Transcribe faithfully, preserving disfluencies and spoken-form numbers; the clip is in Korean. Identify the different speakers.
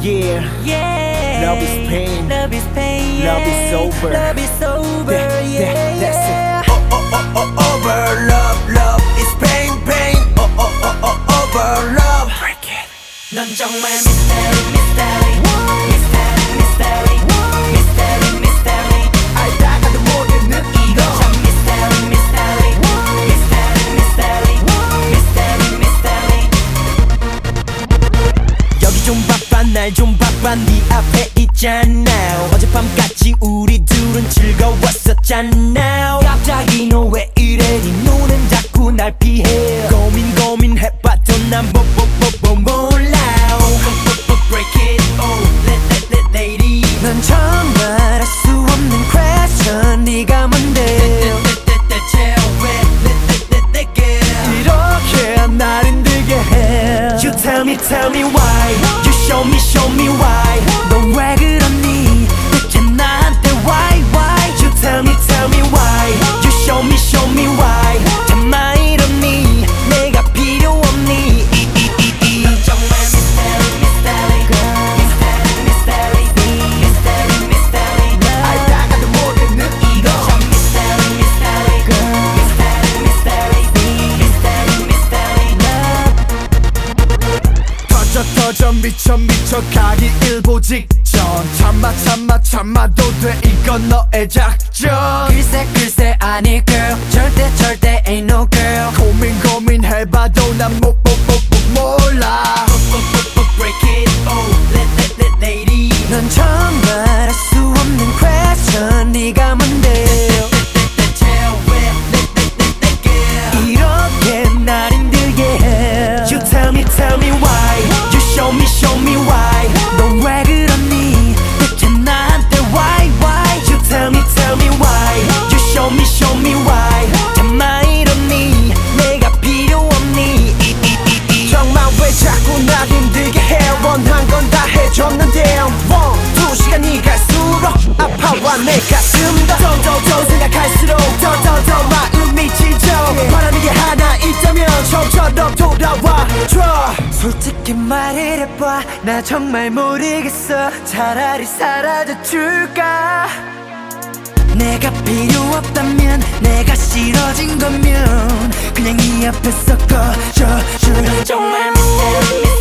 Speaker 1: Yeah,
Speaker 2: Yeah.
Speaker 1: love is pain,
Speaker 2: Love is pain.
Speaker 1: love is over.
Speaker 2: Love is over.
Speaker 1: That-
Speaker 2: Yeah.
Speaker 1: that- that's it. Oh oh oh oh over love, love is pain, pain. Oh oh oh oh over love. Break it.
Speaker 2: 넌 정말 mystery, mystery, mystery, mystery, mystery, mystery.
Speaker 1: 알다가도 모르는
Speaker 2: 이거 참 mystery, mystery, mystery, mystery, mystery, mystery.
Speaker 1: 여기 좀 바빠 날 좀 바빠 네 앞에 있잖아. 어젯밤까지 우리 둘은 즐거웠었잖아. 갑자기 너 왜 이래 네 눈은 자꾸 날 피해. 고민 고민해봐도 난 뭐 뭐 뭐 뭐 몰라.
Speaker 2: Break it, oh, let let let lady.
Speaker 1: 난 정말 알 수 없는 question. 네가 뭔데
Speaker 2: 대체 왜 let let let let girl.
Speaker 1: 이렇게 날 힘들게 해. You tell me tell me why. You show me show me why. 넌 왜 그러니 대체 나한테 why why. You tell me tell me why. You show me show me why. 참아 이러니 내가 필요 없니. 이, 이, 이, 이.
Speaker 2: 넌 정말 mystery, mystery, mystery, mystery, mystery, mystery.
Speaker 1: 알다가도 모르는
Speaker 2: 이거 참 mystery, mystery, mystery, mystery, mystery, mystery.
Speaker 1: 터져 터져 미쳐 미쳐 가기 일보 직전. 참아 참아 참아도 돼 이건 너의 작전.
Speaker 2: 글쎄 글쎄 아니 girl 절대 절대 ain't no girl.
Speaker 1: 고민 고민해봐도 난 못 못 못 못 몰라.
Speaker 2: Break it, oh, let let let lady.
Speaker 1: 넌 정말 알 수 없는 question. 네가 뭔데
Speaker 2: 대체 왜 let let let let girl.
Speaker 1: 이렇게 날 힘들게 해. You tell me tell me why. You show me show me why. 넌 왜 그러니 대체 나한테 why why. You tell me tell me why. You show me show me why. 참아 이러니 내가 필요 없니. 이, 이, 이, 이. 정말 왜 자꾸 날 힘들게 해. 원한 건 다 해줬는데 one two 시간이 갈수록 아파와 내 가슴도 더더더 생각할수록 더 더 더 마음이 찢어. 바라는 게 하나 있다면 처음처럼 돌아와줘. 솔직히 말을 해봐 나 정말 모르겠어. 차라리 사라져 줄까. 내가 필요 없다면 내가 싫어진 거면 그냥 네 앞에서 꺼져 줄.
Speaker 2: 넌 정말 mystery, mystery.